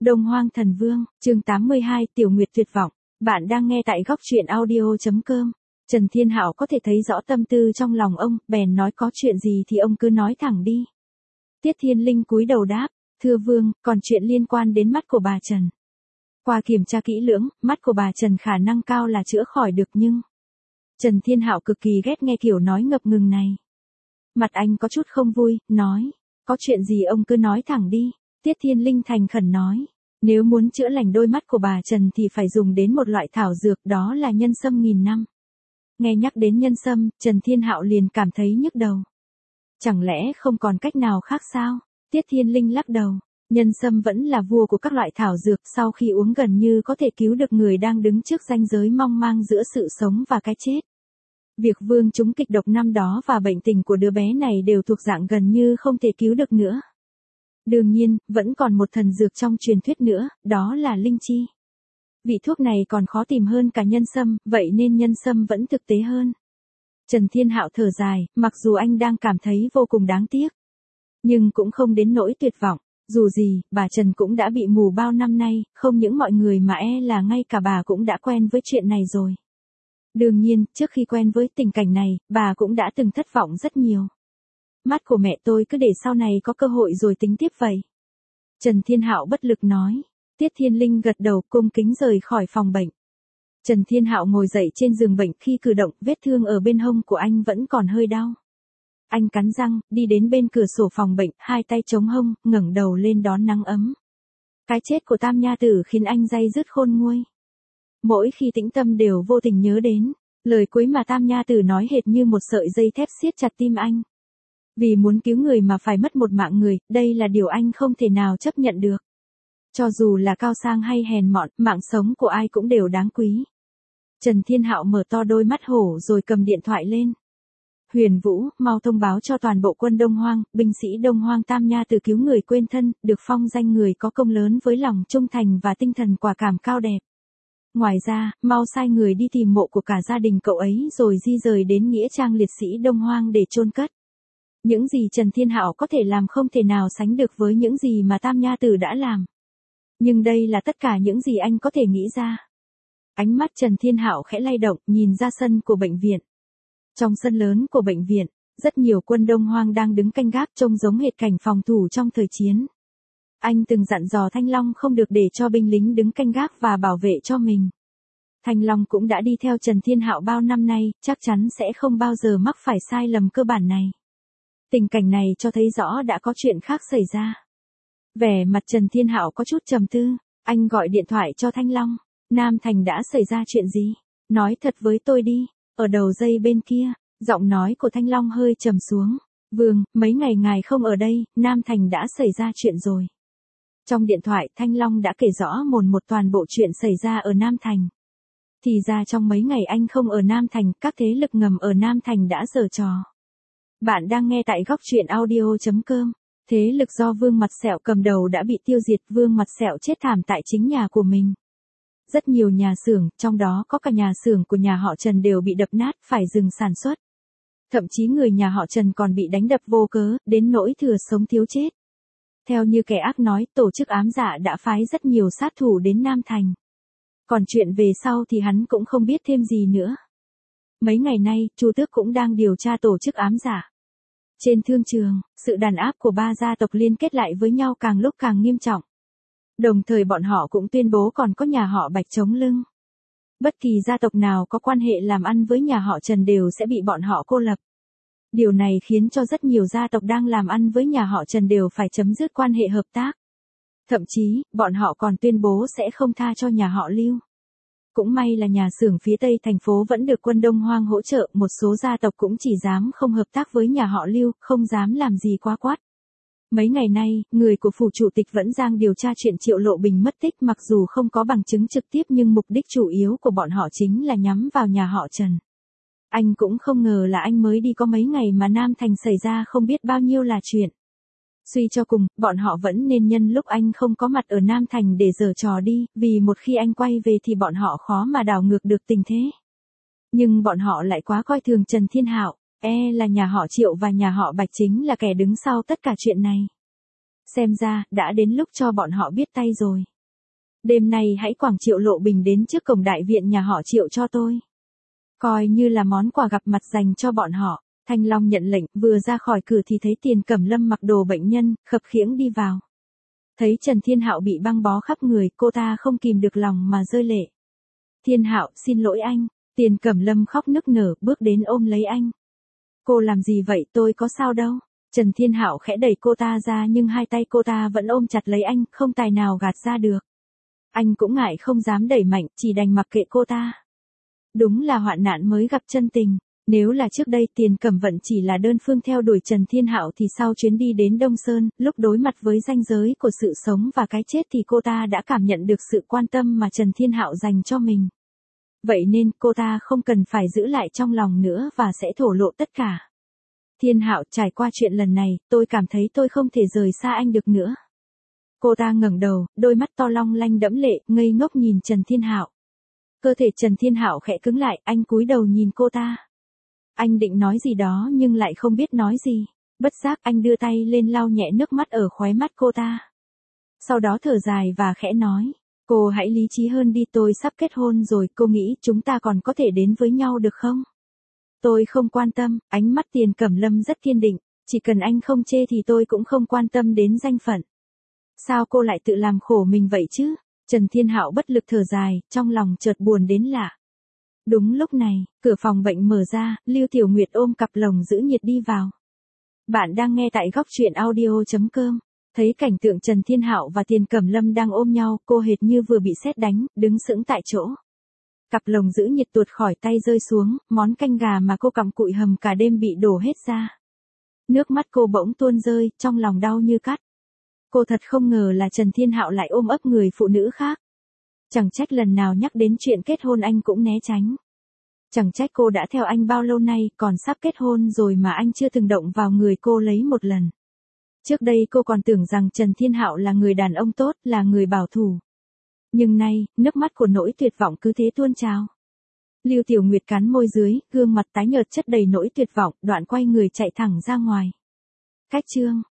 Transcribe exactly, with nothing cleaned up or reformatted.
Đông Hoang Thần Vương, chương tám mươi hai, Tiểu Nguyệt tuyệt vọng. Bạn đang nghe tại góc truyện audio.com. Trần Thiên Hạo có thể thấy rõ tâm tư trong lòng ông, bèn nói có chuyện gì thì ông cứ nói thẳng đi. Tiết Thiên Linh cúi đầu đáp, thưa vương, còn chuyện liên quan đến mắt của bà Trần. Qua kiểm tra kỹ lưỡng, mắt của bà Trần khả năng cao là chữa khỏi được nhưng... Trần Thiên Hạo cực kỳ ghét nghe kiểu nói ngập ngừng này. Mặt anh có chút không vui, nói, có chuyện gì ông cứ nói thẳng đi. Tiết Thiên Linh thành khẩn nói, nếu muốn chữa lành đôi mắt của bà Trần thì phải dùng đến một loại thảo dược, đó là nhân sâm nghìn năm. Nghe nhắc đến nhân sâm, Trần Thiên Hạo liền cảm thấy nhức đầu. Chẳng lẽ không còn cách nào khác sao? Tiết Thiên Linh lắc đầu, nhân sâm vẫn là vua của các loại thảo dược, sau khi uống gần như có thể cứu được người đang đứng trước ranh giới mong mang giữa sự sống và cái chết. Việc vương trúng kịch độc năm đó và bệnh tình của đứa bé này đều thuộc dạng gần như không thể cứu được nữa. Đương nhiên, vẫn còn một thần dược trong truyền thuyết nữa, đó là linh chi. Vị thuốc này còn khó tìm hơn cả nhân sâm, vậy nên nhân sâm vẫn thực tế hơn. Trần Thiên Hạo thở dài, mặc dù anh đang cảm thấy vô cùng đáng tiếc, nhưng cũng không đến nỗi tuyệt vọng. Dù gì, bà Trần cũng đã bị mù bao năm nay, không những mọi người mà e là ngay cả bà cũng đã quen với chuyện này rồi. Đương nhiên, trước khi quen với tình cảnh này, bà cũng đã từng thất vọng rất nhiều. Mắt của mẹ tôi cứ để sau này có cơ hội rồi tính tiếp vậy. Trần Thiên Hạo bất lực nói. Tiết Thiên Linh gật đầu cung kính rời khỏi phòng bệnh. Trần Thiên Hạo ngồi dậy trên giường bệnh, khi cử động, vết thương ở bên hông của anh vẫn còn hơi đau. Anh cắn răng, đi đến bên cửa sổ phòng bệnh, hai tay chống hông, ngẩng đầu lên đón nắng ấm. Cái chết của Tam Nha Tử khiến anh day dứt khôn nguôi. Mỗi khi tĩnh tâm đều vô tình nhớ đến lời cuối mà Tam Nha Tử nói, hệt như một sợi dây thép siết chặt tim anh. Vì muốn cứu người mà phải mất một mạng người, đây là điều anh không thể nào chấp nhận được. Cho dù là cao sang hay hèn mọn, mạng sống của ai cũng đều đáng quý. Trần Thiên Hạo mở to đôi mắt hổ rồi cầm điện thoại lên. Huyền Vũ, mau thông báo cho toàn bộ quân Đông Hoang, binh sĩ Đông Hoang Tam Nha Tử cứu người quên thân, được phong danh người có công lớn với lòng trung thành và tinh thần quả cảm cao đẹp. Ngoài ra, mau sai người đi tìm mộ của cả gia đình cậu ấy rồi di rời đến nghĩa trang liệt sĩ Đông Hoang để chôn cất. Những gì Trần Thiên Hạo có thể làm không thể nào sánh được với những gì mà Tam Nha Tử đã làm. Nhưng đây là tất cả những gì anh có thể nghĩ ra. Ánh mắt Trần Thiên Hạo khẽ lay động, nhìn ra sân của bệnh viện. Trong sân lớn của bệnh viện, rất nhiều quân Đông Hoang đang đứng canh gác, trông giống hệt cảnh phòng thủ trong thời chiến. Anh từng dặn dò Thanh Long không được để cho binh lính đứng canh gác và bảo vệ cho mình. Thanh Long cũng đã đi theo Trần Thiên Hạo bao năm nay, chắc chắn sẽ không bao giờ mắc phải sai lầm cơ bản này. Tình cảnh này cho thấy rõ đã có chuyện khác xảy ra. Vẻ mặt Trần Thiên Hạo có chút trầm tư, anh gọi điện thoại cho Thanh Long. Nam Thành đã xảy ra chuyện gì? Nói thật với tôi đi. Ở đầu dây bên kia, giọng nói của Thanh Long hơi trầm xuống. Vương, mấy ngày ngài không ở đây, Nam Thành đã xảy ra chuyện rồi. Trong điện thoại, Thanh Long đã kể rõ một một toàn bộ chuyện xảy ra ở Nam Thành. Thì ra trong mấy ngày anh không ở Nam Thành, các thế lực ngầm ở Nam Thành đã giở trò. Bạn đang nghe tại góc truyện audio.com. Thế lực do Vương Mặt Sẹo cầm đầu đã bị tiêu diệt, Vương Mặt Sẹo chết thảm tại chính nhà của mình. Rất nhiều nhà xưởng, trong đó có cả nhà xưởng của nhà họ Trần đều bị đập nát, phải dừng sản xuất. Thậm chí người nhà họ Trần còn bị đánh đập vô cớ, đến nỗi thừa sống thiếu chết. Theo như kẻ ác nói, tổ chức ám dạ đã phái rất nhiều sát thủ đến Nam Thành. Còn chuyện về sau thì hắn cũng không biết thêm gì nữa. Mấy ngày nay, Chu Tước cũng đang điều tra tổ chức ám dạ. Trên thương trường, sự đàn áp của ba gia tộc liên kết lại với nhau càng lúc càng nghiêm trọng. Đồng thời bọn họ cũng tuyên bố còn có nhà họ Bạch chống lưng. Bất kỳ gia tộc nào có quan hệ làm ăn với nhà họ Trần đều sẽ bị bọn họ cô lập. Điều này khiến cho rất nhiều gia tộc đang làm ăn với nhà họ Trần đều phải chấm dứt quan hệ hợp tác. Thậm chí, bọn họ còn tuyên bố sẽ không tha cho nhà họ Lưu. Cũng may là nhà xưởng phía tây thành phố vẫn được quân Đông Hoang hỗ trợ, một số gia tộc cũng chỉ dám không hợp tác với nhà họ Lưu, không dám làm gì quá quát. Mấy ngày nay, người của phủ chủ tịch vẫn đang điều tra chuyện Triệu Lộ Bình mất tích, mặc dù không có bằng chứng trực tiếp nhưng mục đích chủ yếu của bọn họ chính là nhắm vào nhà họ Trần. Anh cũng không ngờ là anh mới đi có mấy ngày mà Nam Thành xảy ra không biết bao nhiêu là chuyện. Suy cho cùng, bọn họ vẫn nên nhân lúc anh không có mặt ở Nam Thành để giở trò đi, vì một khi anh quay về thì bọn họ khó mà đảo ngược được tình thế. Nhưng bọn họ lại quá coi thường Trần Thiên Hạo, e là nhà họ Triệu và nhà họ Bạch chính là kẻ đứng sau tất cả chuyện này. Xem ra, đã đến lúc cho bọn họ biết tay rồi. Đêm nay hãy quảng Triệu Lộ Bình đến trước cổng đại viện nhà họ Triệu cho tôi. Coi như là món quà gặp mặt dành cho bọn họ. Thanh Long nhận lệnh, vừa ra khỏi cửa thì thấy Tiền Cẩm Lâm mặc đồ bệnh nhân, khập khiễng đi vào. Thấy Trần Thiên Hạo bị băng bó khắp người, cô ta không kìm được lòng mà rơi lệ. Thiên Hạo, xin lỗi anh. Tiền Cẩm Lâm khóc nức nở, bước đến ôm lấy anh. Cô làm gì vậy, tôi có sao đâu. Trần Thiên Hạo khẽ đẩy cô ta ra nhưng hai tay cô ta vẫn ôm chặt lấy anh, không tài nào gạt ra được. Anh cũng ngại không dám đẩy mạnh, chỉ đành mặc kệ cô ta. Đúng là hoạn nạn mới gặp chân tình. Nếu là trước đây Tiền Cẩm Vận chỉ là đơn phương theo đuổi Trần Thiên Hạo thì sau chuyến đi đến Đông Sơn, lúc đối mặt với ranh giới của sự sống và cái chết thì cô ta đã cảm nhận được sự quan tâm mà Trần Thiên Hạo dành cho mình. Vậy nên cô ta không cần phải giữ lại trong lòng nữa và sẽ thổ lộ tất cả. Thiên Hạo, trải qua chuyện lần này, tôi cảm thấy tôi không thể rời xa anh được nữa. Cô ta ngẩng đầu, đôi mắt to long lanh đẫm lệ, ngây ngốc nhìn Trần Thiên Hạo. Cơ thể Trần Thiên Hạo khẽ cứng lại, anh cúi đầu nhìn cô ta. Anh định nói gì đó nhưng lại không biết nói gì. Bất giác anh đưa tay lên lau nhẹ nước mắt ở khóe mắt cô ta. Sau đó thở dài và khẽ nói. Cô hãy lý trí hơn đi, tôi sắp kết hôn rồi, cô nghĩ chúng ta còn có thể đến với nhau được không? Tôi không quan tâm, ánh mắt Tiền Cẩm Lâm rất kiên định. Chỉ cần anh không chê thì tôi cũng không quan tâm đến danh phận. Sao cô lại tự làm khổ mình vậy chứ? Trần Thiên Hạo bất lực thở dài, trong lòng chợt buồn đến lạ. Đúng lúc này, cửa phòng bệnh mở ra, Lưu Tiểu Nguyệt ôm cặp lồng giữ nhiệt đi vào. Bạn đang nghe tại góc truyện audio chấm com. Thấy cảnh tượng Trần Thiên Hạo và Tiền Cẩm Lâm đang ôm nhau, cô hệt như vừa bị sét đánh, đứng sững tại chỗ. Cặp lồng giữ nhiệt tuột khỏi tay rơi xuống, món canh gà mà cô cặm cụi hầm cả đêm bị đổ hết ra. Nước mắt cô bỗng tuôn rơi, trong lòng đau như cắt. Cô thật không ngờ là Trần Thiên Hạo lại ôm ấp người phụ nữ khác. Chẳng trách lần nào nhắc đến chuyện kết hôn anh cũng né tránh. Chẳng trách cô đã theo anh bao lâu nay, còn sắp kết hôn rồi mà anh chưa từng động vào người cô lấy một lần. Trước đây cô còn tưởng rằng Trần Thiên Hạo là người đàn ông tốt, là người bảo thủ. Nhưng nay, nước mắt của nỗi tuyệt vọng cứ thế tuôn trào. Lưu Tiểu Nguyệt cắn môi dưới, gương mặt tái nhợt chất đầy nỗi tuyệt vọng, đoạn quay người chạy thẳng ra ngoài. Cách chương